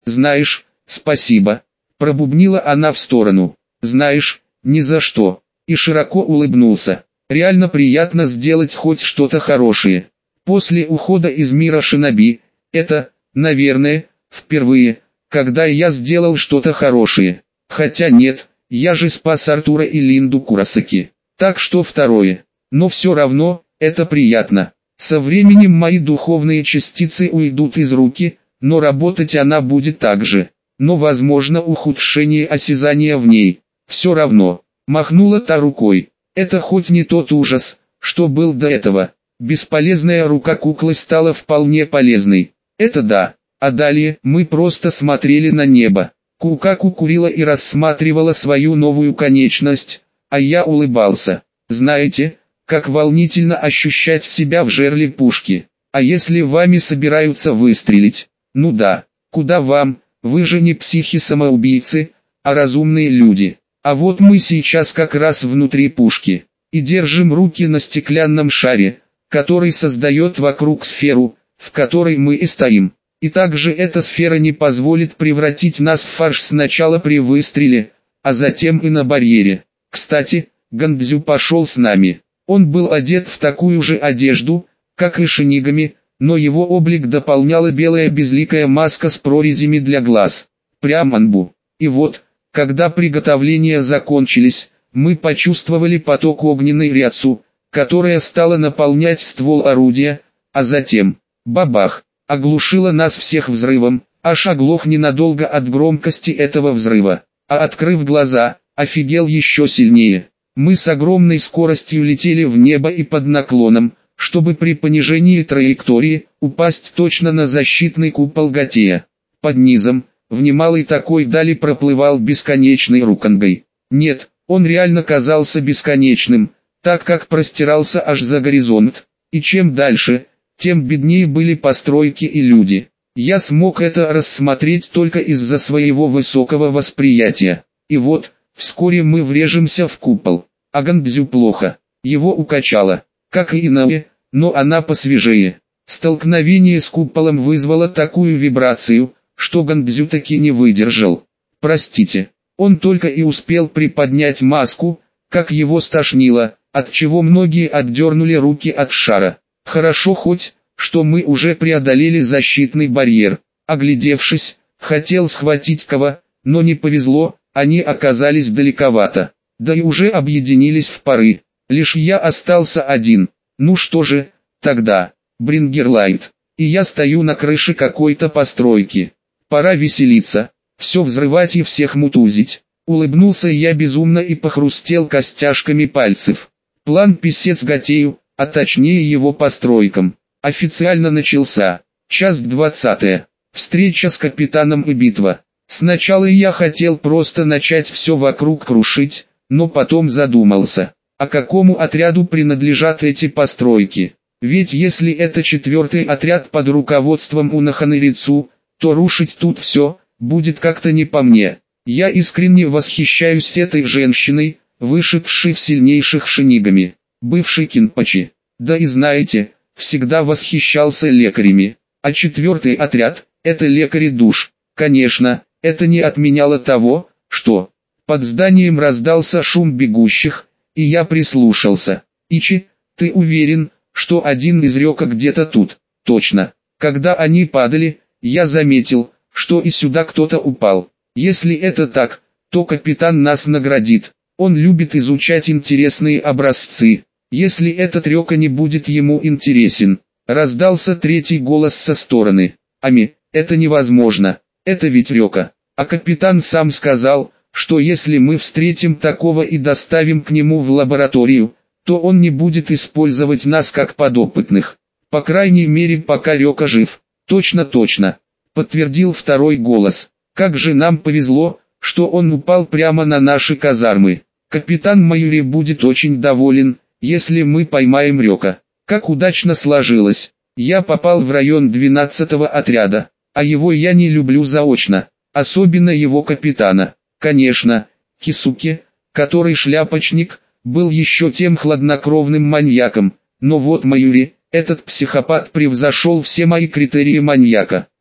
Знаешь, спасибо. Пробубнила она в сторону. Знаешь, ни за что. И широко улыбнулся. Реально приятно сделать хоть что-то хорошее. После ухода из мира шиноби, это, наверное, впервые, когда я сделал что-то хорошее. Хотя нет, я же спас Артура и Линду Курасаки. Так что второе. Но все равно, это приятно. Со временем мои духовные частицы уйдут из руки, но работать она будет так же. Но возможно ухудшение осязания в ней. Все равно. Махнула та рукой. Это хоть не тот ужас, что был до этого. Бесполезная рука куклы стала вполне полезной. Это да. А далее мы просто смотрели на небо. Кукаку курила и рассматривала свою новую конечность, а я улыбался. Знаете, как волнительно ощущать себя в жерле пушки. А если вами собираются выстрелить? Ну да, куда вам, вы же не психи-самоубийцы, а разумные люди. А вот мы сейчас как раз внутри пушки. И держим руки на стеклянном шаре, который создает вокруг сферу, в которой мы и стоим. И также эта сфера не позволит превратить нас в фарш сначала при выстреле, а затем и на барьере. Кстати, Гандзю пошел с нами. Он был одет в такую же одежду, как и Шинигами, но его облик дополняла белая безликая маска с прорезями для глаз. Прям анбу. И вот, когда приготовления закончились, мы почувствовали поток огненной ряцу, которая стала наполнять ствол орудия, а затем, бабах, оглушила нас всех взрывом, аж оглох ненадолго от громкости этого взрыва, а открыв глаза, офигел еще сильнее. Мы с огромной скоростью летели в небо и под наклоном, чтобы при понижении траектории упасть точно на защитный купол Готея. Под низом, в немалой такой дали проплывал бесконечный Рукангай. Нет, он реально казался бесконечным, так как простирался аж за горизонт, и чем дальше, тем беднее были постройки и люди. Я смог это рассмотреть только из-за своего высокого восприятия. И вот, вскоре мы врежемся в купол. А Гандзю плохо. Его укачало, как и Инаэ, но она посвежее. Столкновение с куполом вызвало такую вибрацию, что Гандзю таки не выдержал. Простите, он только и успел приподнять маску, как его стошнило, отчего многие отдернули руки от шара. Хорошо хоть, что мы уже преодолели защитный барьер. Оглядевшись, хотел схватить кого, но не повезло, они оказались далековато. Да и уже объединились в пары. Лишь я остался один. Ну что же, тогда, Брингерлайт. И я стою на крыше какой-то постройки. Пора веселиться, все взрывать и всех мутузить. Улыбнулся я безумно и похрустел костяшками пальцев. План писец Готею, а точнее его постройкам, официально начался. Часть 20. Встреча с капитаном и битва. Сначала я хотел просто начать все вокруг крушить, но потом задумался, а какому отряду принадлежат эти постройки. Ведь если это 4-й отряд под руководством Унаханы Рицу, то рушить тут все, будет как-то не по мне. Я искренне восхищаюсь этой женщиной, вышедшей в сильнейших шинигами, бывшей кинпачи. Да и знаете, всегда восхищался лекарями. А 4-й отряд – это лекари душ. Конечно, это не отменяло того, что под зданием раздался шум бегущих, и я прислушался. Ичи, ты уверен, что один из Рёка где-то тут? Точно. Когда они падали, я заметил, что и сюда кто-то упал. Если это так, то капитан нас наградит. Он любит изучать интересные образцы. Если этот Рёка не будет ему интересен. Раздался третий голос со стороны. Ами, это невозможно. Это ведь Рёка. А капитан сам сказал, что если мы встретим такого и доставим к нему в лабораторию, то он не будет использовать нас как подопытных. По крайней мере пока Рёка жив. Точно, подтвердил второй голос. Как же нам повезло, что он упал прямо на наши казармы. Капитан Майюри будет очень доволен, если мы поймаем Рёка. Как удачно сложилось. Я попал в район 12-го отряда, а его я не люблю заочно, особенно его капитана. Конечно, Кисуке, который шляпочник, был еще тем хладнокровным маньяком, но вот Майюри, этот психопат превзошел все мои критерии маньяка.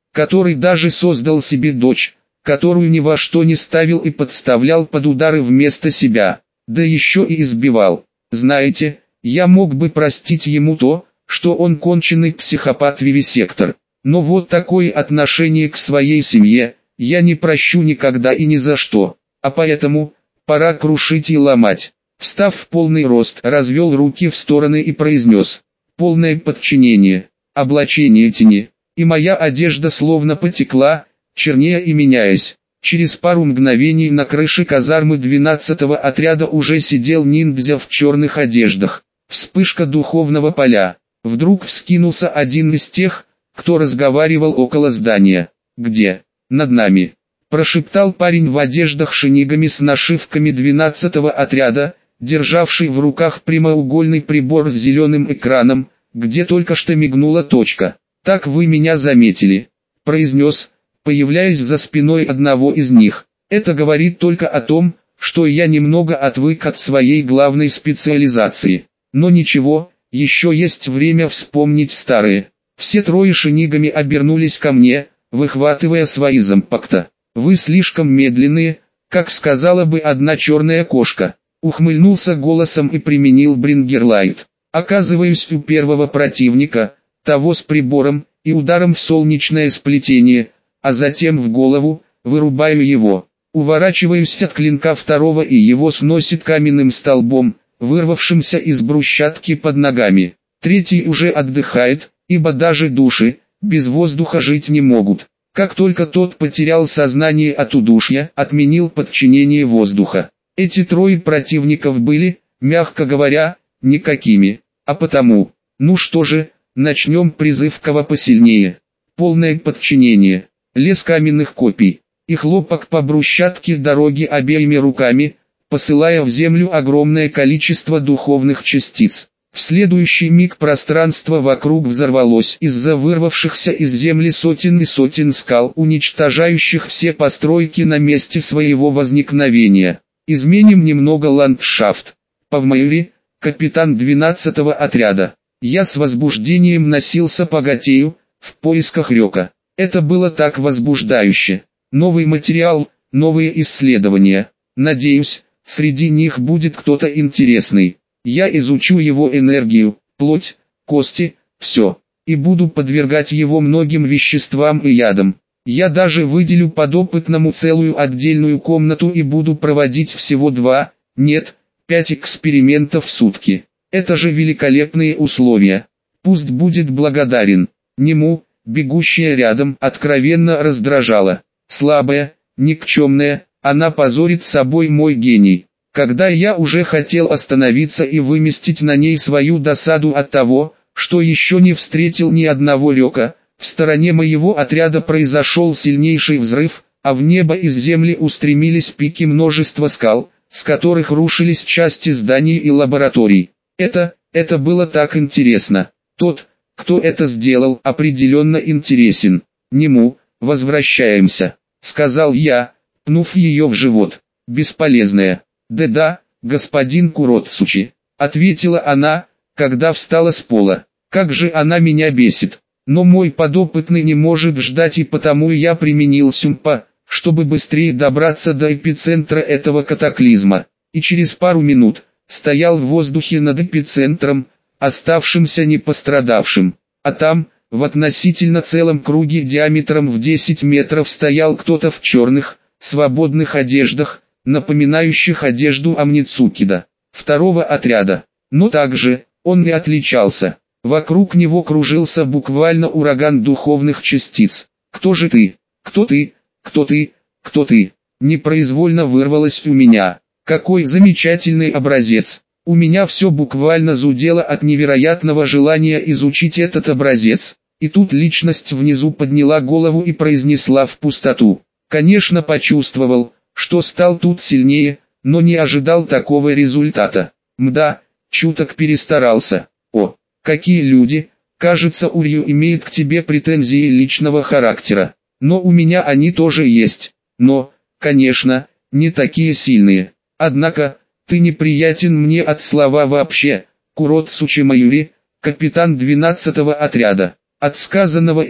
который даже создал себе дочь, которую ни во что не ставил и подставлял под удары вместо себя, да еще и избивал. Знаете, я мог бы простить ему то, что он конченый психопат-вивисектор, но вот такое отношение к своей семье я не прощу никогда и ни за что, а поэтому пора крушить и ломать. Встав в полный рост, развел руки в стороны и произнес: полное подчинение, облачение тени, и моя одежда словно потекла, чернея и меняясь. Через пару мгновений на крыше казармы 12-го отряда уже сидел ниндзя в черных одеждах. Вспышка духовного поля. Вдруг вскинулся один из тех, кто разговаривал около здания. «Где?» «Над нами», – прошептал парень в одеждах шинигами с нашивками 12-го отряда, державший в руках прямоугольный прибор с зеленым экраном, где только что мигнула точка. «Так вы меня заметили», – произнес, появляясь за спиной одного из них. «Это говорит только о том, что я немного отвык от своей главной специализации. Но ничего, еще есть время вспомнить старые». Все трое шинигами обернулись ко мне, выхватывая свои зампакта. «Вы слишком медленные, как сказала бы одна черная кошка». Ухмыльнулся голосом и применил брингерлайт. Оказываюсь у первого противника, того с прибором, и ударом в солнечное сплетение, а затем в голову, вырубаю его. Уворачиваюсь от клинка второго и его сносит каменным столбом, вырвавшимся из брусчатки под ногами. Третий уже отдыхает, ибо даже души, без воздуха жить не могут. Как только тот потерял сознание от удушья, отменил подчинение воздуха. Эти трое противников были, мягко говоря, никакими, а потому, ну что же, начнем призыв кого посильнее. Полное подчинение, лес каменных копий, и хлопок по брусчатке дороги обеими руками, посылая в землю огромное количество духовных частиц. В следующий миг пространство вокруг взорвалось из-за вырвавшихся из земли сотен и сотен скал, уничтожающих все постройки на месте своего возникновения. Изменим немного ландшафт. Павмайри, капитан 12-го отряда. Я с возбуждением носился по Гатею, в поисках Рёка. Это было так возбуждающе. Новый материал, новые исследования. Надеюсь, среди них будет кто-то интересный. Я изучу его энергию, плоть, кости, все. И буду подвергать его многим веществам и ядам. Я даже выделю подопытному целую отдельную комнату и буду проводить всего 2, нет, 5 экспериментов в сутки. Это же великолепные условия. Пусть будет благодарен. Нему, бегущая рядом, откровенно раздражала. Слабая, никчемная, она позорит собой мой гений. Когда я уже хотел остановиться и выместить на ней свою досаду от того, что еще не встретил ни одного Рёка, в стороне моего отряда произошел сильнейший взрыв, а в небо из земли устремились пики множества скал, с которых рушились части зданий и лабораторий. Это было так интересно. Тот, кто это сделал, определенно интересен. Нему, возвращаемся, сказал я, пнув ее в живот. Бесполезная. Да, господин Куроцучи, ответила она, когда встала с пола. Как же она меня бесит. Но мой подопытный не может ждать, и потому я применил сюмпа, чтобы быстрее добраться до эпицентра этого катаклизма. И через пару минут стоял в воздухе над эпицентром, оставшимся непострадавшим. А там, в относительно целом круге диаметром в 10 метров стоял кто-то в черных, свободных одеждах, напоминающих одежду Амницукида, второго отряда. Но также, он не отличался. Вокруг него кружился буквально ураган духовных частиц. «Кто же ты? Кто ты? Кто ты? Кто ты?» Непроизвольно вырвалось у меня. Какой замечательный образец. У меня все буквально зудело от невероятного желания изучить этот образец. И тут личность внизу подняла голову и произнесла в пустоту. Конечно, почувствовал, что стал тут сильнее, но не ожидал такого результата. Мда, чуток перестарался. О, какие люди, кажется, Урью имеет к тебе претензии личного характера. Но у меня они тоже есть. Но, конечно, не такие сильные. Однако, ты неприятен мне от слова вообще, Куроцучи Майюри, капитан 12-го отряда. От сказанного им,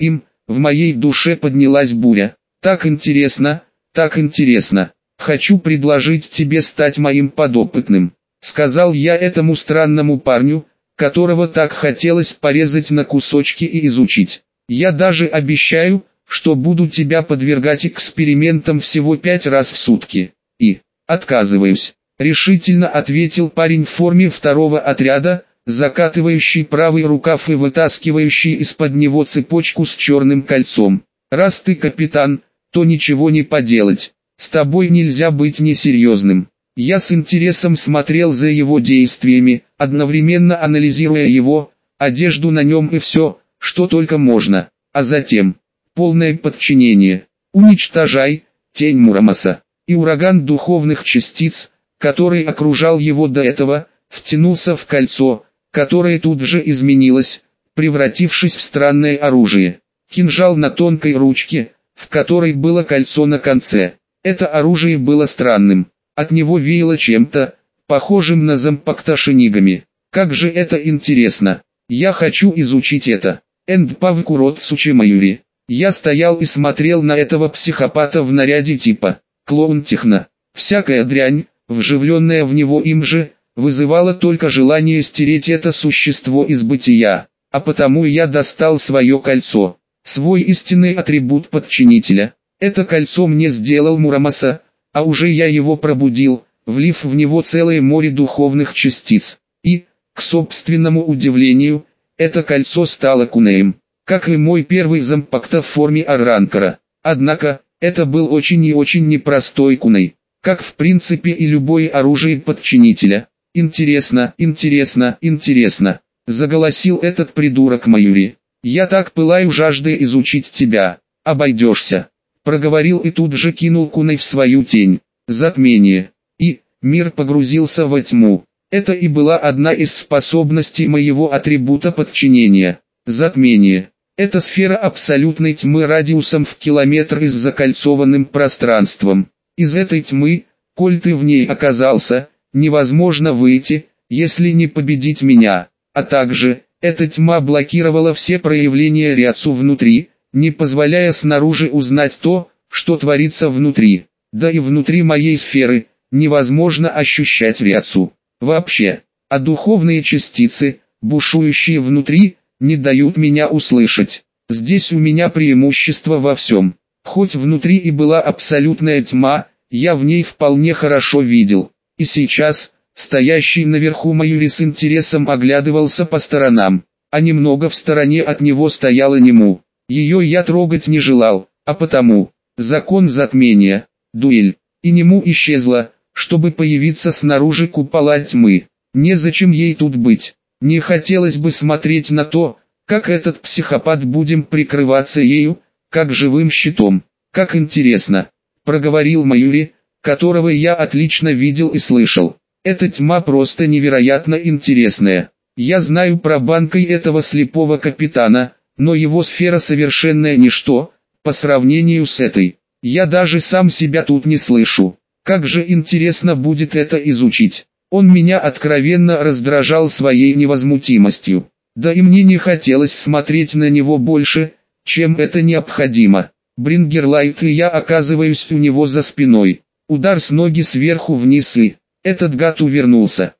В моей душе поднялась буря. Так интересно, так интересно. Хочу предложить тебе стать моим подопытным, сказал я этому странному парню, которого так хотелось порезать на кусочки и изучить. Я даже обещаю, что буду тебя подвергать экспериментам всего 5 раз в сутки. И отказываюсь, решительно ответил парень в форме второго отряда, закатывающий правый рукав и вытаскивающий из-под него цепочку с черным кольцом. Раз ты капитан, то ничего не поделать. С тобой нельзя быть несерьезным. Я с интересом смотрел за его действиями, одновременно анализируя его, одежду на нем и все, что только можно. А затем, полное подчинение. Уничтожай, тень Мурамаса. И ураган духовных частиц, который окружал его до этого, втянулся в кольцо, которое тут же изменилось, превратившись в странное оружие. Кинжал на тонкой ручке, в которой было кольцо на конце. Это оружие было странным. От него веяло чем-то, похожим на зампакта шинигами. Как же это интересно. Я хочу изучить это. Эндпавкурот Сучимаюри. Я стоял и смотрел на этого психопата в наряде типа клоун-техно. Всякая дрянь, вживленная в него им же, вызывала только желание стереть это существо из бытия. А потому я достал свое кольцо. Свой истинный атрибут подчинителя. Это кольцо мне сделал Мурамаса, а уже я его пробудил, влив в него целое море духовных частиц. И, к собственному удивлению, это кольцо стало кунеем, как и мой первый зампакта в форме Арранкара. Однако, это был очень и очень непростой куней, как в принципе и любое оружие подчинителя. Интересно, интересно, интересно, заголосил этот придурок Маюри. Я так пылаю жаждой изучить тебя, обойдешься. Проговорил и тут же кинул куней в свою тень. Затмение. И мир погрузился во тьму. Это и была одна из способностей моего атрибута подчинения. Затмение. Это сфера абсолютной тьмы радиусом в километр и с закольцованным пространством. Из этой тьмы, коль ты в ней оказался, невозможно выйти, если не победить меня. А также, эта тьма блокировала все проявления Ряцу внутри, не позволяя снаружи узнать то, что творится внутри. Да и внутри моей сферы, невозможно ощущать Ряцу. Вообще, а духовные частицы, бушующие внутри, не дают меня услышать. Здесь у меня преимущество во всем. Хоть внутри и была абсолютная тьма, я в ней вполне хорошо видел. И сейчас, стоящий наверху Маюри с интересом оглядывался по сторонам, а немного в стороне от него стояла Нему. Ее я трогать не желал, а потому, закон затмения, дуэль, и Нему исчезла, чтобы появиться снаружи купола тьмы. Незачем ей тут быть. Не хотелось бы смотреть на то, как этот психопат будем прикрываться ею, как живым щитом. Как интересно, проговорил Маюри, которого я отлично видел и слышал. Эта тьма просто невероятно интересная. Я знаю про банкой этого слепого капитана, но его сфера совершенное ничто, по сравнению с этой. Я даже сам себя тут не слышу. Как же интересно будет это изучить. Он меня откровенно раздражал своей невозмутимостью. Да и мне не хотелось смотреть на него больше, чем это необходимо. Брингерлайт и я оказываюсь у него за спиной. Удар с ноги сверху вниз и... Этот гад увернулся.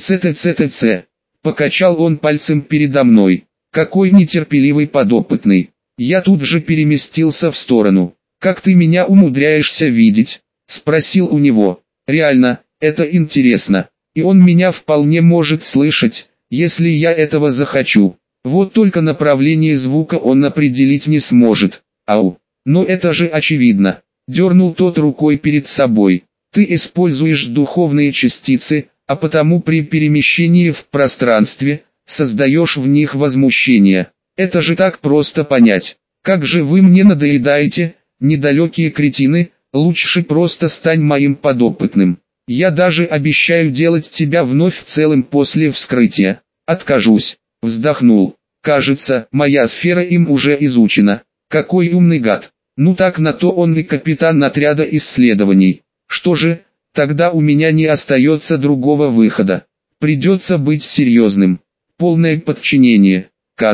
ТЦ. Покачал он пальцем передо мной. Какой нетерпеливый подопытный. Я тут же переместился в сторону. «Как ты меня умудряешься видеть?» — спросил у него. «Реально, это интересно. И он меня вполне может слышать, если я этого захочу. Вот только направление звука он определить не сможет. Ау. Но это же очевидно». Дернул тот рукой перед собой. «Ты используешь духовные частицы, а потому при перемещении в пространстве, создаешь в них возмущение. Это же так просто понять. Как же вы мне надоедаете, недалекие кретины, лучше просто стань моим подопытным. Я даже обещаю делать тебя вновь целым после вскрытия». «Откажусь», вздохнул. «Кажется, моя сфера им уже изучена. Какой умный гад. Ну так на то он и капитан отряда исследований. Что же, тогда у меня не остается другого выхода. Придется быть серьезным. Полное подчинение, казнь.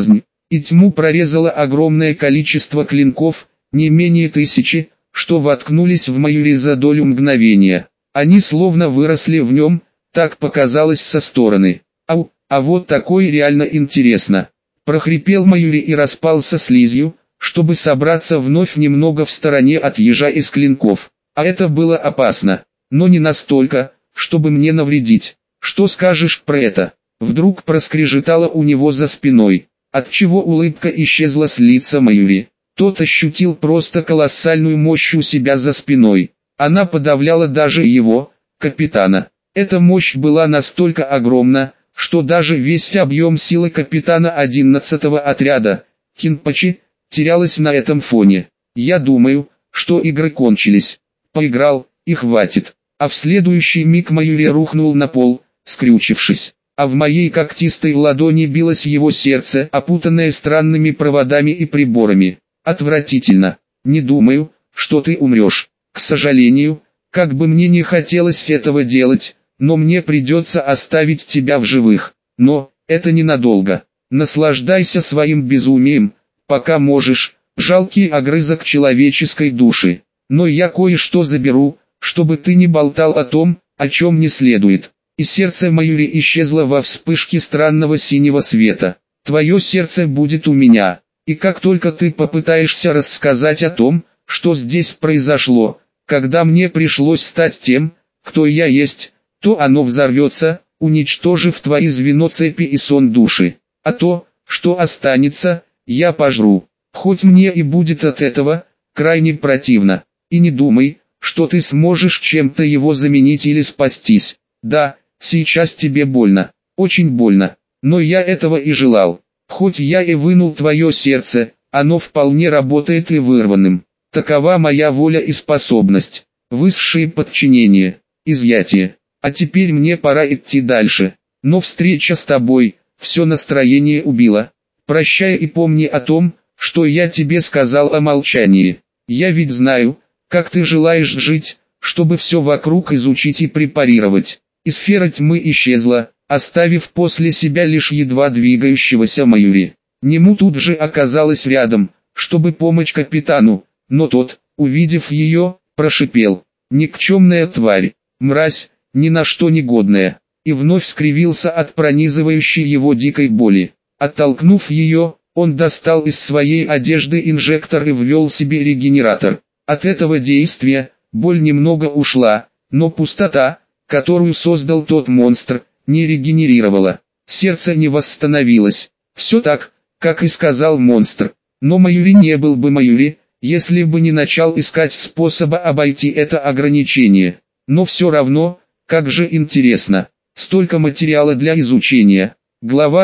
и тьму прорезало огромное количество клинков, не менее 1000, что воткнулись в Маюри за долю мгновения. Они словно выросли в нем, так показалось со стороны. Ау, а вот такое реально интересно. Прохрипел Маюри и распался слизью, чтобы собраться вновь немного в стороне от ежа из клинков. А это было опасно, но не настолько, чтобы мне навредить. Что скажешь про это? Вдруг проскрежетало у него за спиной, отчего улыбка исчезла с лица Маюри. Тот ощутил просто колоссальную мощь у себя за спиной. Она подавляла даже его, капитана. Эта мощь была настолько огромна, что даже весь объем силы капитана 11-го отряда, Кинпачи, терялась на этом фоне. Я думаю, что игры кончились. Поиграл, и хватит. А в следующий миг Маюри рухнул на пол, скрючившись. А в моей когтистой ладони билось его сердце, опутанное странными проводами и приборами. Отвратительно. Не думаю, что ты умрешь. К сожалению, как бы мне не хотелось этого делать, но мне придется оставить тебя в живых. Но, это ненадолго. Наслаждайся своим безумием, пока можешь, жалкий огрызок человеческой души. Но я кое-что заберу, чтобы ты не болтал о том, о чем не следует. И сердце Маюри исчезло во вспышке странного синего света. Твое сердце будет у меня. И как только ты попытаешься рассказать о том, что здесь произошло, когда мне пришлось стать тем, кто я есть, то оно взорвется, уничтожив твои звено цепи и сон души. А то, что останется, я пожру. Хоть мне и будет от этого крайне противно. И не думай, что ты сможешь чем-то его заменить или спастись. Да, сейчас тебе больно, очень больно, но я этого и желал. Хоть я и вынул твое сердце, оно вполне работает и вырванным. Такова моя воля и способность. Высшее подчинение, изъятие. А теперь мне пора идти дальше. Но встреча с тобой, все настроение убила. Прощай и помни о том, что я тебе сказал о молчании. Я ведь знаю, как ты желаешь жить, чтобы все вокруг изучить и препарировать. И сфера тьмы исчезла, оставив после себя лишь едва двигающегося Маюри. Нему тут же оказалась рядом, чтобы помочь капитану, но тот, увидев ее, прошипел: «Никчемная тварь, мразь, ни на что негодная», и вновь скривился от пронизывающей его дикой боли. Оттолкнув ее, он достал из своей одежды инжектор и ввел себе регенератор. От этого действия боль немного ушла, но пустота, которую создал тот монстр, не регенерировала. Сердце не восстановилось. Все так, как и сказал монстр. Но Маюри не был бы Маюри, если бы не начал искать способа обойти это ограничение. Но все равно, как же интересно. Столько материала для изучения. Глава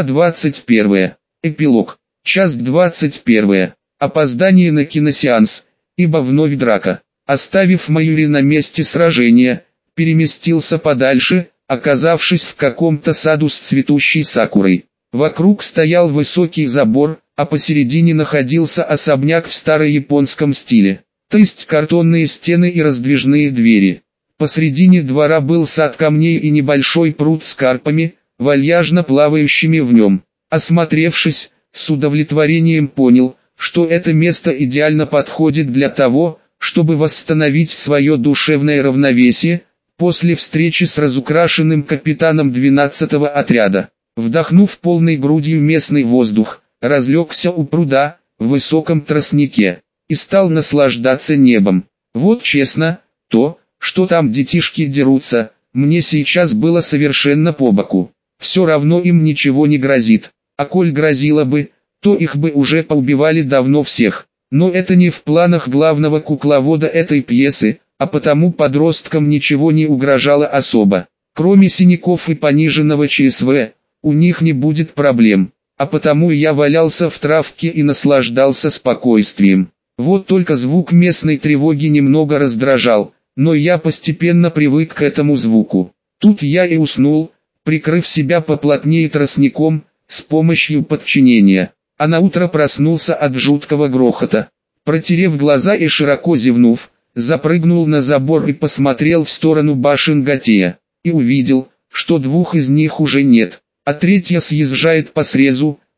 21. Эпилог. Часть 21. Опоздание на киносеанс, ибо вновь драка. Оставив Маюри на месте сражения, переместился подальше, оказавшись в каком-то саду с цветущей сакурой. Вокруг стоял высокий забор, а посередине находился особняк в старояпонском стиле. То есть картонные стены и раздвижные двери. Посредине двора был сад камней и небольшой пруд с карпами, вальяжно плавающими в нем. Осмотревшись, с удовлетворением понял, что это место идеально подходит для того, чтобы восстановить свое душевное равновесие, после встречи с разукрашенным капитаном 12-го отряда. Вдохнув полной грудью местный воздух, разлегся у пруда, в высоком тростнике, и стал наслаждаться небом. Вот честно, то, что там детишки дерутся, мне сейчас было совершенно по боку. Все равно им ничего не грозит, а коль грозило бы, то их бы уже поубивали давно всех. Но это не в планах главного кукловода этой пьесы, а потому подросткам ничего не угрожало особо. Кроме синяков и пониженного ЧСВ, у них не будет проблем, а потому я валялся в травке и наслаждался спокойствием. Вот только звук местной тревоги немного раздражал, но я постепенно привык к этому звуку. Тут я и уснул, прикрыв себя поплотнее тростником, с помощью подчинения. А наутро проснулся от жуткого грохота. Протерев глаза и широко зевнув, запрыгнул на забор и посмотрел в сторону башен Готея. И увидел, что двух из них уже нет, а третья съезжает по срезу,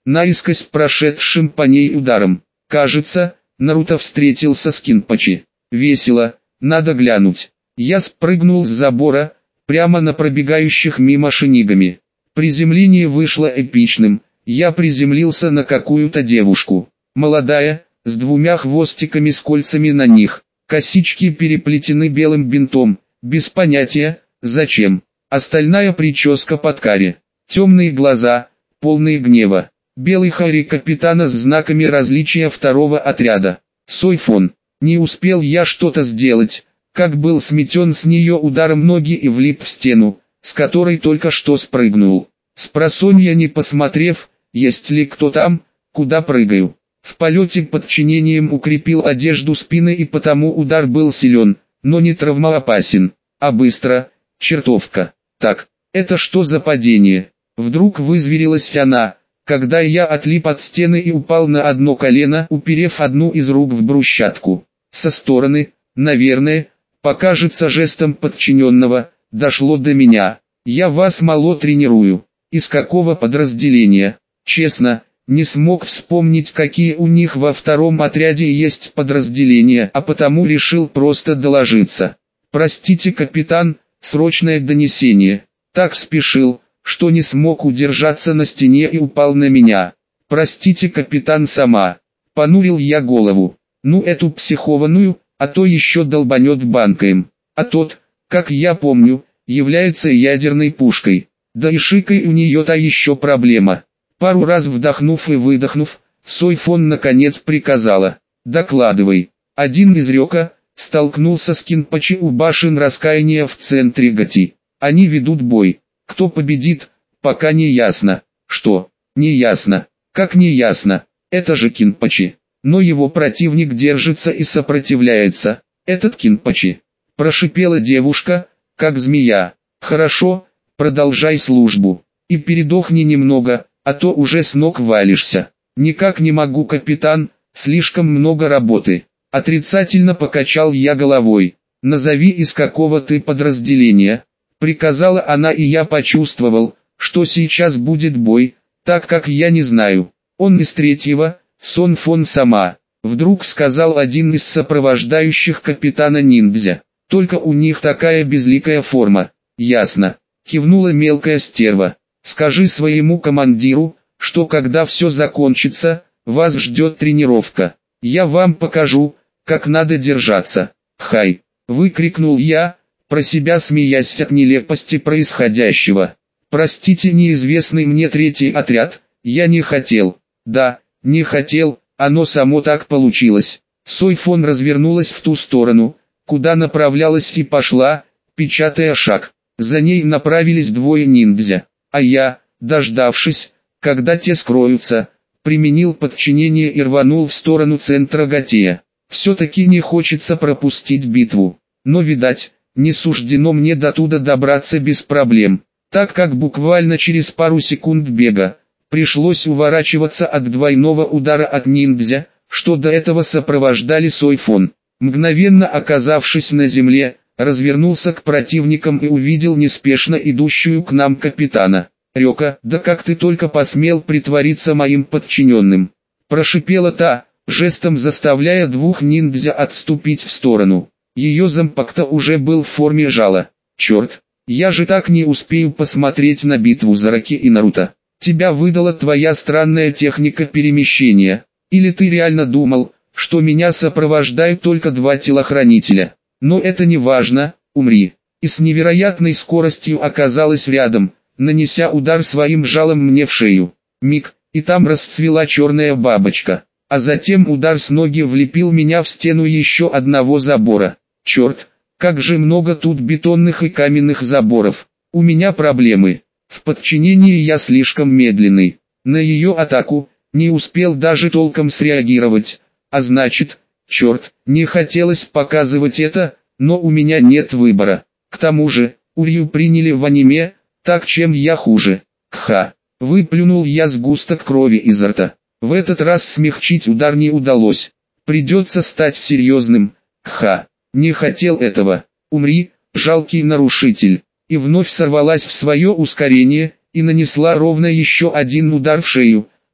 наискось прошедшим по ней ударом. Кажется, Наруто встретился с Кинпочи. Весело, надо глянуть. Я спрыгнул с забора, прямо на пробегающих мимо шинигами. Приземление вышло эпичным. Я приземлился на какую-то девушку. Молодая, с двумя хвостиками с кольцами на них. Косички переплетены белым бинтом, без понятия, зачем. Остальная прическа под каре. Темные глаза, полные гнева. Белый хари капитана с знаками различия второго отряда. Сойфон. Не успел я что-то сделать, как был сметен с нее ударом ноги и влип в стену, с которой только что спрыгнул. Спросонья не посмотрев, есть ли кто там, куда прыгаю. В полете подчинением укрепил одежду спины и потому удар был силен, но не травмоопасен, а быстро, чертовка. Так, это что за падение? Вдруг вызверилась она, когда я отлип от стены и упал на одно колено, уперев одну из рук в брусчатку. Со стороны, наверное, покажется жестом подчиненного, дошло до меня. Я вас мало тренирую. Из какого подразделения? Честно, не смог вспомнить, какие у них во втором отряде есть подразделения, а потому решил просто доложиться. Простите, капитан, срочное донесение. Так спешил, что не смог удержаться на стене и упал на меня. Простите, капитан, сама. Понурил я голову. Ну эту психованную, а то еще долбанет банкаем. А тот, как я помню, является ядерной пушкой. Да и шикой у нее та еще проблема. Пару раз вдохнув и выдохнув, Сойфон наконец приказала: «Докладывай». Один из Рёка столкнулся с Кинпочи у башен раскаяния в центре Гати. Они ведут бой. Кто победит, пока не ясно. Что? Не ясно. Как не ясно? Это же Кинпочи. Но его противник держится и сопротивляется. Этот Кинпочи. Прошипела девушка, как змея. Хорошо, продолжай службу. И передохни немного, а то уже с ног валишься. Никак не могу, капитан, слишком много работы. Отрицательно покачал я головой. Назови, из какого ты подразделения. Приказала она, и я почувствовал, что сейчас будет бой, так как я не знаю. Он из третьего, Сон Фон сама. Вдруг сказал один из сопровождающих капитана ниндзя. Только у них такая безликая форма. Ясно. Кивнула мелкая стерва. Скажи своему командиру, что когда все закончится, вас ждет тренировка. Я вам покажу, как надо держаться. Хай! Выкрикнул я, про себя смеясь от нелепости происходящего. Простите, неизвестный мне третий отряд, я не хотел. Да, не хотел, оно само так получилось. Сойфон развернулась в ту сторону, куда направлялась, и пошла, печатая шаг. За ней направились двое ниндзя, а я, дождавшись, когда те скроются, применил подчинение и рванул в сторону центра Гатея. Все-таки не хочется пропустить битву, но, видать, не суждено мне до туда добраться без проблем, так как буквально через пару секунд бега пришлось уворачиваться от двойного удара от ниндзя, что до этого сопровождали Сойфон. Мгновенно оказавшись на земле, развернулся к противникам и увидел неспешно идущую к нам капитана. «Рёка, да как ты только посмел притвориться моим подчиненным!» Прошипела та, жестом заставляя двух ниндзя отступить в сторону. Ее зампакта уже был в форме жала. «Черт, я же так не успею посмотреть на битву Зараки и Наруто. Тебя выдала твоя странная техника перемещения. Или ты реально думал, что меня сопровождают только два телохранителя? Но это не важно, умри». И с невероятной скоростью оказалась рядом, нанеся удар своим жалом мне в шею. Миг, и там расцвела черная бабочка. А затем удар с ноги влепил меня в стену еще одного забора. Черт, как же много тут бетонных и каменных заборов. У меня проблемы. В подчинении я слишком медленный. На ее атаку не успел даже толком среагировать. А значит, черт, не хотелось показывать это, но у меня нет выбора. К тому же, Урью приняли в аниме, так чем я хуже. Кха. Выплюнул я сгусток крови изо рта. В этот раз смягчить удар не удалось. Придется стать серьезным. Кха. Не хотел этого. Умри, жалкий нарушитель. И вновь сорвалась в свое ускорение, и нанесла ровно еще один удар в шею,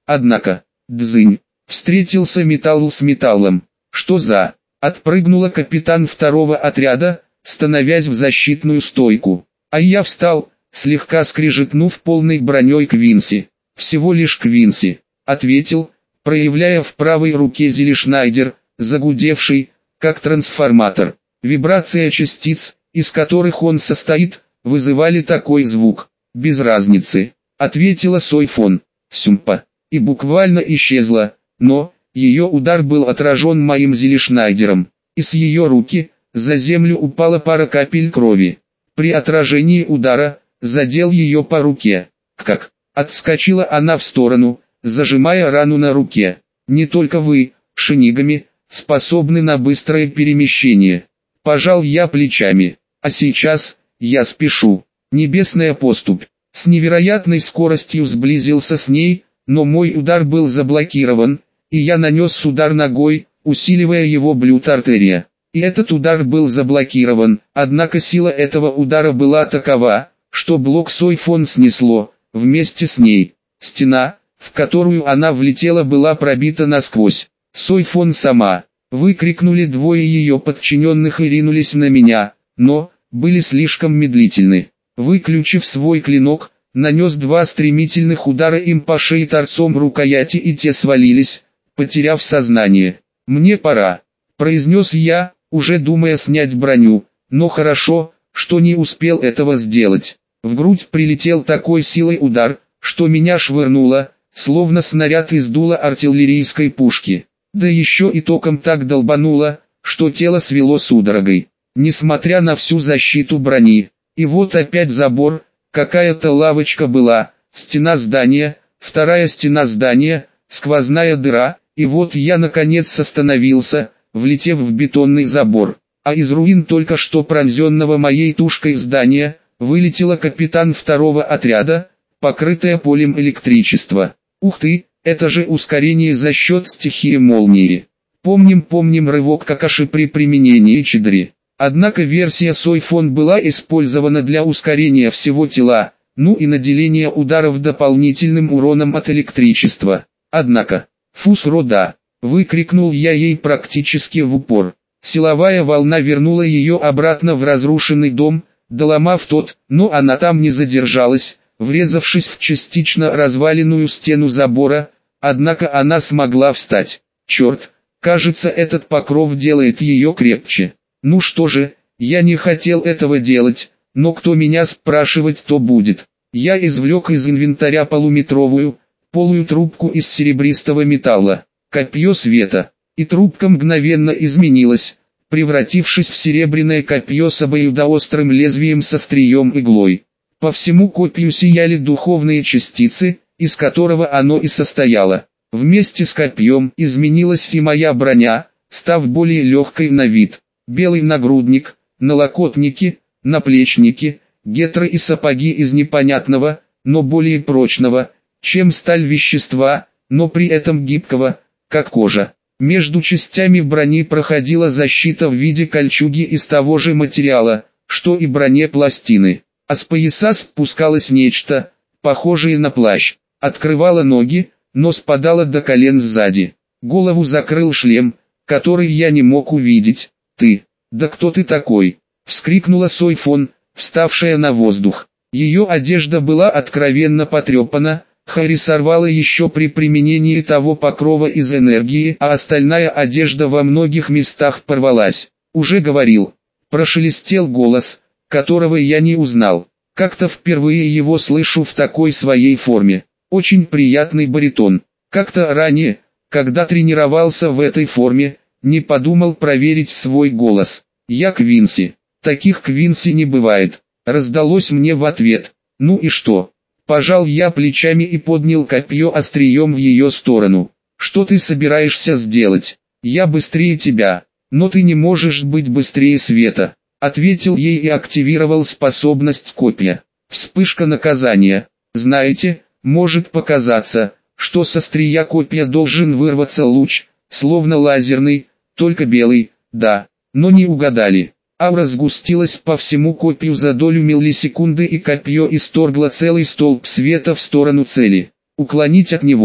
однако, дзынь, встретился металл с металлом. Что за? Отпрыгнула капитан второго отряда, становясь в защитную стойку. А я встал, слегка скрежетнув полной броней Квинси. «Всего лишь Квинси», — ответил, проявляя в правой руке Зелешнайдер, загудевший, как трансформатор. Вибрация частиц, из которых он состоит, вызывали такой звук. «Без разницы», — ответила Сойфон. «Сюмпа», и буквально исчезла, но ее удар был отражен моим Зелешнайдером, и с ее руки за землю упала пара капель крови. При отражении удара задел ее по руке. Как? Отскочила она в сторону, зажимая рану на руке. Не только вы, шинигами, способны на быстрое перемещение. Пожал я плечами. А сейчас, я спешу. Небесная поступь. С невероятной скоростью сблизился с ней, но мой удар был заблокирован, и я нанес удар ногой, усиливая его блют-артерия. И этот удар был заблокирован, однако сила этого удара была такова, что блок Сойфон снесло, вместе с ней. Стена, в которую она влетела, была пробита насквозь. Сойфон сама. Выкрикнули двое ее подчиненных и ринулись на меня, но были слишком медлительны. Выключив свой клинок, нанес два стремительных удара им по шее торцом рукояти, и те свалились, потеряв сознание. «Мне пора», — произнес я, уже думая снять броню, но хорошо, что не успел этого сделать. В грудь прилетел такой силой удар, что меня швырнуло, словно снаряд из дула артиллерийской пушки. Да еще и током так долбануло, что тело свело судорогой. Несмотря на всю защиту брони. И вот опять забор, какая-то лавочка была, стена здания, вторая стена здания, сквозная дыра, и вот я наконец остановился, влетев в бетонный забор. А из руин только что пронзенного моей тушкой здания, вылетела капитан второго отряда, покрытая полем электричества. Ух ты, это же ускорение за счет стихии молнии. Помним рывок Какаши при применении Чидри. Однако версия Сойфон была использована для ускорения всего тела, ну и наделения ударов дополнительным уроном от электричества. Однако, «Фусрода!» — выкрикнул я ей практически в упор. Силовая волна вернула ее обратно в разрушенный дом, доломав тот, но она там не задержалась, врезавшись в частично разваленную стену забора, однако она смогла встать. Черт, кажется, этот покров делает ее крепче. Ну что же, я не хотел этого делать, но кто меня спрашивать, то будет. Я извлек из инвентаря полуметровую, полую трубку из серебристого металла, копье света, и трубка мгновенно изменилась, превратившись в серебряное копье с обоюдоострым лезвием со стрием иглой. По всему копью сияли духовные частицы, из которого оно и состояло. Вместе с копьем изменилась и моя броня, став более легкой на вид. Белый нагрудник, налокотники, наплечники, гетры и сапоги из непонятного, но более прочного, чем сталь вещества, но при этом гибкого, как кожа. Между частями брони проходила защита в виде кольчуги из того же материала, что и бронепластины. А с пояса спускалось нечто, похожее на плащ. Открывало ноги, но спадало до колен сзади. Голову закрыл шлем, который я не мог увидеть. «Ты, да кто ты такой?» — вскрикнула Сойфон, вставшая на воздух. Ее одежда была откровенно потрепана, Хари сорвала еще при применении того покрова из энергии, а остальная одежда во многих местах порвалась. «Уже говорил», — прошелестел голос, которого я не узнал. Как-то впервые его слышу в такой своей форме. Очень приятный баритон. Как-то ранее, когда тренировался в этой форме, не подумал проверить свой голос. «Я Квинси». «Таких Квинси не бывает», — раздалось мне в ответ. «Ну и что?» Пожал я плечами и поднял копье острием в ее сторону. «Что ты собираешься сделать? Я быстрее тебя, но ты не можешь быть быстрее света», — ответил ей и активировал способность копья. Вспышка наказания. Знаете, может показаться, что с острия копья должен вырваться луч, словно лазерный, только белый, да, но не угадали. Аура сгустилась по всему копью за долю миллисекунды, и копье исторгло целый столб света в сторону цели. Уклонить от него.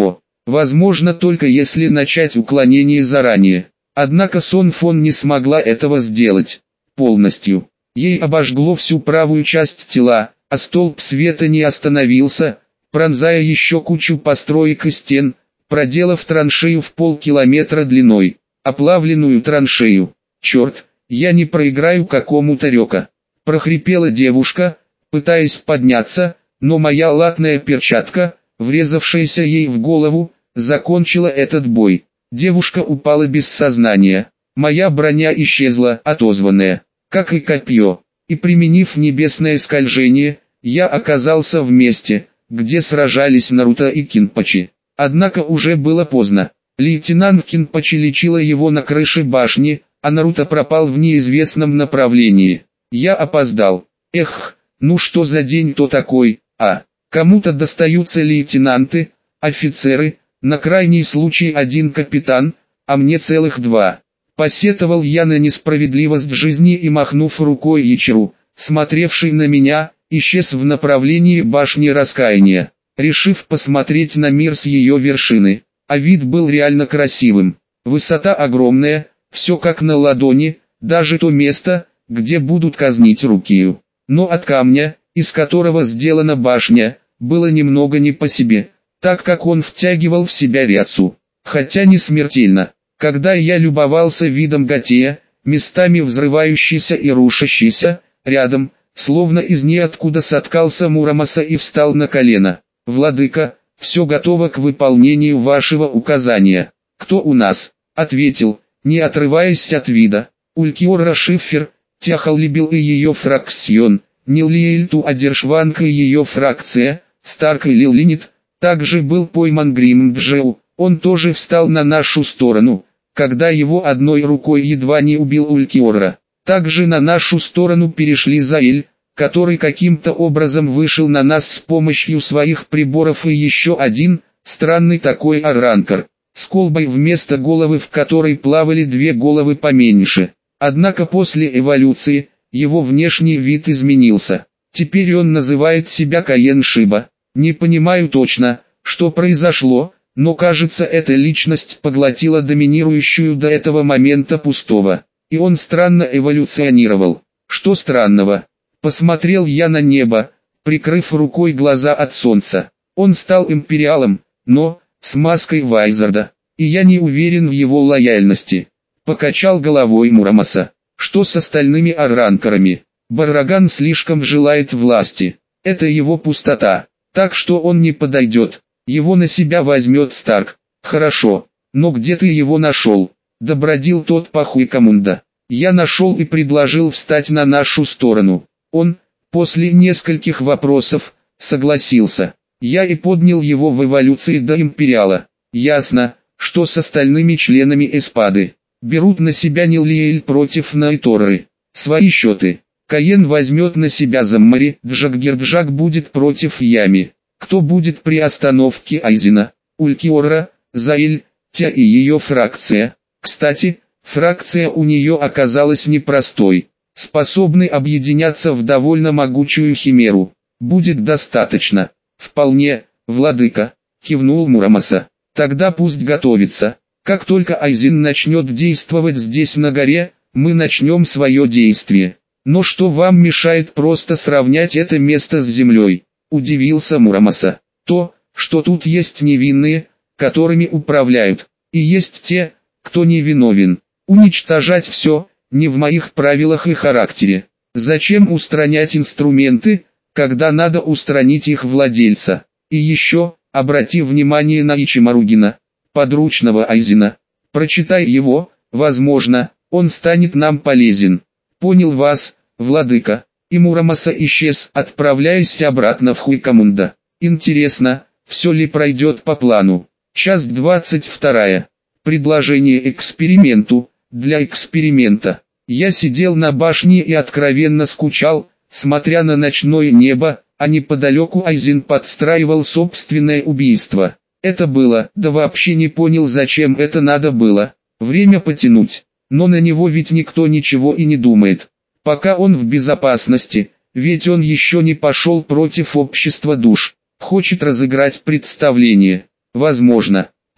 Возможно только если начать уклонение заранее. Однако Сон Фон не смогла этого сделать полностью. Ей обожгло всю правую часть тела, а столб света не остановился, пронзая еще кучу построек и стен, проделав траншею в полкилометра длиной. Оплавленную траншею. «Черт, я не проиграю какому-то рёка», — прохрипела девушка, пытаясь подняться, но моя латная перчатка, врезавшаяся ей в голову, закончила этот бой. Девушка упала без сознания. Моя броня исчезла, отозванная, как и копье, и применив небесное скольжение, я оказался в месте, где сражались Наруто и Кинпочи. Однако уже было поздно. Лейтенант Кинпочи лечила его на крыше башни, а Наруто пропал в неизвестном направлении. Я опоздал. Эх, ну что за день-то такой, а? Кому-то достаются лейтенанты, офицеры, на крайний случай один капитан, а мне целых два. Посетовал я на несправедливость жизни и, махнув рукой Ичиру, смотревший на меня, исчез в направлении башни раскаяния, решив посмотреть на мир с ее вершины. А вид был реально красивым. Высота огромная, все как на ладони, даже то место, где будут казнить Рукию. Но от камня, из которого сделана башня, было немного не по себе, так как он втягивал в себя Ряцу. Хотя не смертельно. Когда я любовался видом Готея, местами взрывающийся и рушащийся, рядом, словно из ниоткуда соткался Мурамаса и встал на колено. «Владыка, все готово к выполнению вашего указания». «Кто у нас?» — ответил, не отрываясь от вида. «Улькиора Шиффер, Тяхаллибил и ее фракцион, Ниллиэльту Адершванка и ее фракция, Старк и Лилинит». Также был пойман Гриммджеу, он тоже встал на нашу сторону, когда его одной рукой едва не убил Улькиора. Также на нашу сторону перешли Заэль, который каким-то образом вышел на нас с помощью своих приборов, и еще один, странный такой Аранкар, с колбой вместо головы, в которой плавали две головы поменьше. Однако после эволюции, его внешний вид изменился. Теперь он называет себя Каен Шиба. Не понимаю точно, что произошло, но кажется, эта личность поглотила доминирующую до этого момента пустого, и он странно эволюционировал. Что странного? Посмотрел я на небо, прикрыв рукой глаза от солнца. Он стал империалом, но с маской Вайзарда, и я не уверен в его лояльности. Покачал головой Мурамаса. Что с остальными Аранкарами? Барраган слишком желает власти. Это его пустота. Так что он не подойдет, его на себя возьмет Старк. Хорошо, но где ты его нашел? Добродил тот Пахуикамунда. Я нашел и предложил встать на нашу сторону. Он, после нескольких вопросов, согласился. Я и поднял его в эволюции до Империала. Ясно, что с остальными членами Эспады. Берут на себя Ниллиэль против Найторы. Свои счеты. Каен возьмет на себя Заммари, Джаггерджак будет против Ями. Кто будет при остановке Айзена? Улькиора, Заэль, Тя и ее фракция. Кстати, фракция у нее оказалась непростой, способной объединяться в довольно могучую химеру. Будет достаточно. Вполне, владыка, кивнул Мурамаса. Тогда пусть готовится. Как только Айзен начнет действовать здесь на горе, мы начнем свое действие. Но что вам мешает просто сравнять это место с землей? Удивился Мурамаса. То, что тут есть невинные, которыми управляют, и есть те, кто невиновен. Уничтожать все, не в моих правилах и характере. Зачем устранять инструменты, когда надо устранить их владельца? И еще, обрати внимание на Ичимаругина, подручного Айзена. Прочитай его, возможно, он станет нам полезен. Понял вас, владыка. И Мурамаса исчез, отправляясь обратно в Хуикамунда. Интересно, все ли пройдет по плану. Часть 22. Предложение эксперименту. Для эксперимента. Я сидел на башне и откровенно скучал, смотря на ночное небо, а неподалеку Айзен подстраивал собственное убийство. Это было, да вообще не понял, зачем это надо было. Время потянуть. Но на него ведь никто ничего и не думает. Пока он в безопасности, ведь он еще не пошел против общества душ. Хочет разыграть представление. Возможно.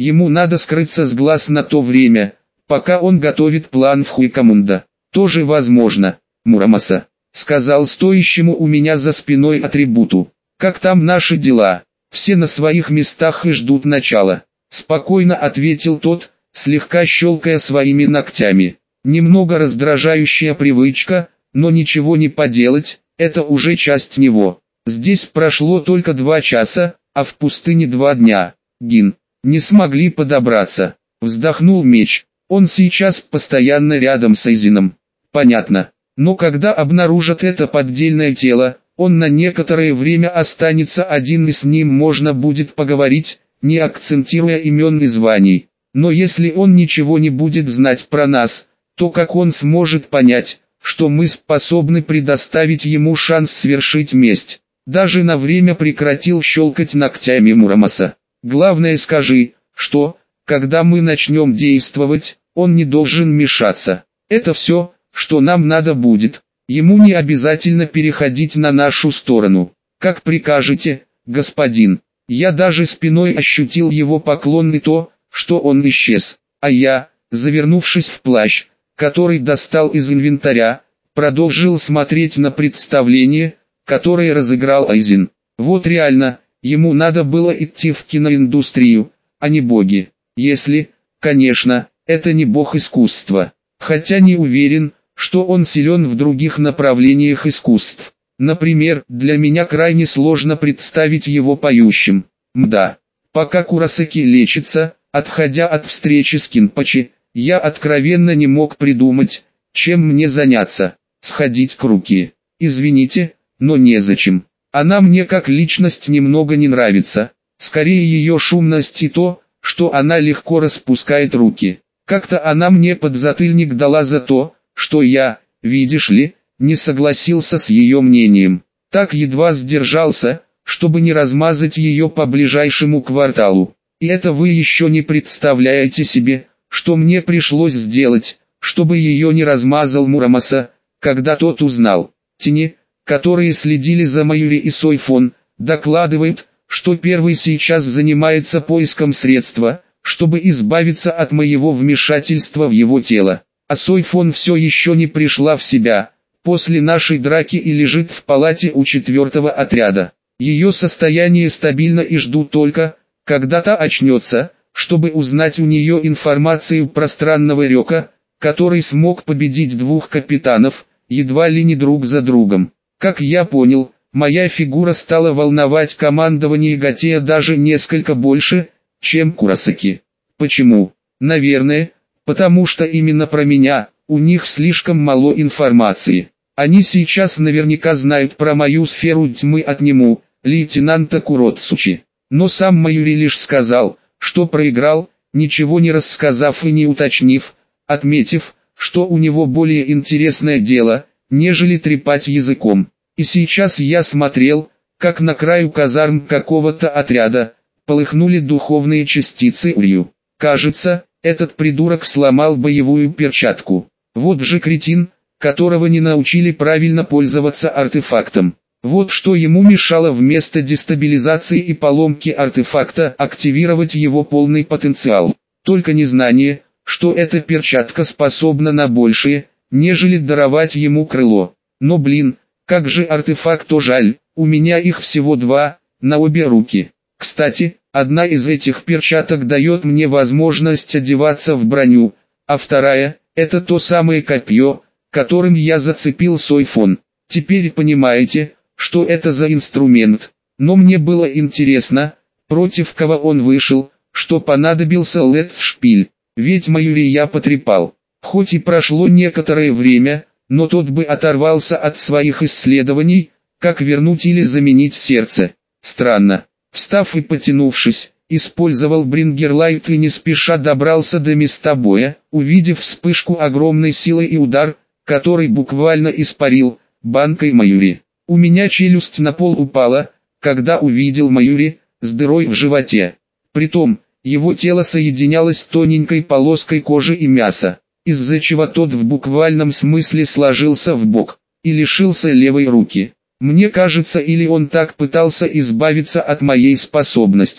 Ему надо скрыться с глаз на то время, пока он готовит план в Хуикамунда. Тоже возможно, Мурамаса, сказал стоящему у меня за спиной атрибуту. Как там наши дела? Все на своих местах и ждут начала. Спокойно ответил тот, слегка щелкая своими ногтями. Немного раздражающая привычка, но ничего не поделать, это уже часть него. Здесь прошло только 2 часа, а в пустыне 2 дня. Гин, не смогли подобраться. Вздохнул меч. Он сейчас постоянно рядом с Эйзином. Понятно. Но когда обнаружат это поддельное тело, он на некоторое время останется один и с ним можно будет поговорить, не акцентируя имен и званий. Но если он ничего не будет знать про нас, то как он сможет понять, что мы способны предоставить ему шанс свершить месть? Даже на время прекратил щелкать ногтями Мурамаса. Главное скажи, что, когда мы начнем действовать, он не должен мешаться. Это все, что нам надо будет. Ему не обязательно переходить на нашу сторону. Как прикажете, господин. Я даже спиной ощутил его поклон и то, что он исчез. А я, завернувшись в плащ, который достал из инвентаря, продолжил смотреть на представление, которое разыграл Айзен. Вот реально, ему надо было идти в киноиндустрию, а не боги. Если, конечно, это не бог искусства. Хотя не уверен, что он силен в других направлениях искусств. Например, для меня крайне сложно представить его поющим. Мда. Пока Курасаки лечится, отходя от встречи с Кинпачи, я откровенно не мог придумать, чем мне заняться. Сходить к Руки. Извините, но незачем. Она мне как личность немного не нравится. Скорее ее шумность и то, что она легко распускает руки. Как-то она мне подзатыльник дала за то, что я, видишь ли, не согласился с ее мнением. Так едва сдержался, чтобы не размазать ее по ближайшему кварталу. И это вы еще не представляете себе, что мне пришлось сделать, чтобы ее не размазал Мурамаса, когда тот узнал. Тени, которые следили за Майюри и Сойфон, докладывают, что первый сейчас занимается поиском средства, чтобы избавиться от моего вмешательства в его тело. А Сойфон все еще не пришла в себя, после нашей драки и лежит в палате у 4-го отряда. Ее состояние стабильно и жду только, когда та очнется, чтобы узнать у нее информацию про странного Рёка, который смог победить 2 капитанов, едва ли не друг за другом. Как я понял, моя фигура стала волновать командование Гатея даже несколько больше, чем Курасаки. Почему? Наверное, потому что именно про меня, у них слишком мало информации. Они сейчас наверняка знают про мою сферу тьмы от нему, лейтенанта Куроцучи. Но сам Майюри лишь сказал, что проиграл, ничего не рассказав и не уточнив, отметив, что у него более интересное дело, нежели трепать языком. И сейчас я смотрел, как на краю казарм какого-то отряда, полыхнули духовные частицы Урью. Кажется, этот придурок сломал боевую перчатку. Вот же кретин, которого не научили правильно пользоваться артефактом. Вот что ему мешало вместо дестабилизации и поломки артефакта активировать его полный потенциал. Только незнание, что эта перчатка способна на большее, нежели даровать ему крыло. Но блин, как же артефакту жаль, у меня их всего 2, на обе руки. Кстати, одна из этих перчаток дает мне возможность одеваться в броню, а вторая – это то самое копье, которым я зацепил Сойфон. Теперь понимаете, что это за инструмент. Но мне было интересно, против кого он вышел, что понадобился Летцшпиль. Ведь Майюри я потрепал. Хоть и прошло некоторое время, но тот бы оторвался от своих исследований, как вернуть или заменить сердце. Странно. Встав и потянувшись, использовал Брингерлайт и не спеша добрался до места боя, увидев вспышку огромной силы и удар, который буквально испарил банкой Майюри. У меня челюсть на пол упала, когда увидел Майюри с дырой в животе. Притом, его тело соединялось тоненькой полоской кожи и мяса, из-за чего тот в буквальном смысле сложился в бок и лишился левой руки. Мне кажется, или он так пытался избавиться от моей способности,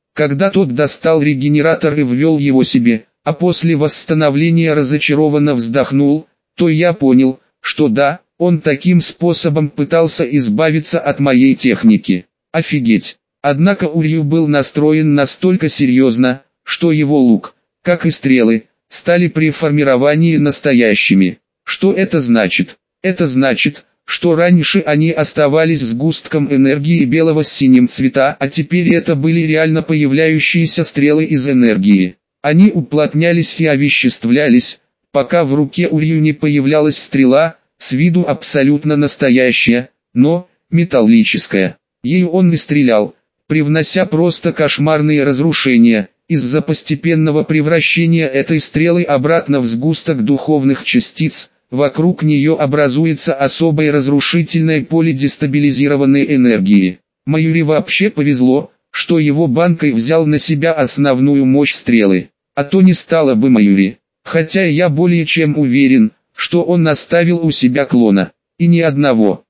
Когда тот достал регенератор и ввел его себе, а после восстановления разочарованно вздохнул, то я понял, что да, он таким способом пытался избавиться от моей техники. Офигеть! Однако Урью был настроен настолько серьезно, что его лук, как и стрелы, стали при формировании настоящими. Что это значит? Это значит, что раньше они оставались сгустком энергии белого с синим цвета, а теперь это были реально появляющиеся стрелы из энергии. Они уплотнялись и овеществлялись, пока в руке Урью не появлялась стрела, с виду абсолютно настоящая, но металлическая. Ею он не стрелял, привнося просто кошмарные разрушения, из-за постепенного превращения этой стрелы обратно в сгусток духовных частиц. Вокруг нее образуется особое разрушительное поле дестабилизированной энергии. Маюри вообще повезло, что его банкой взял на себя основную мощь стрелы. А то не стало бы Маюри. Хотя я более чем уверен, что он оставил у себя клона. И ни одного.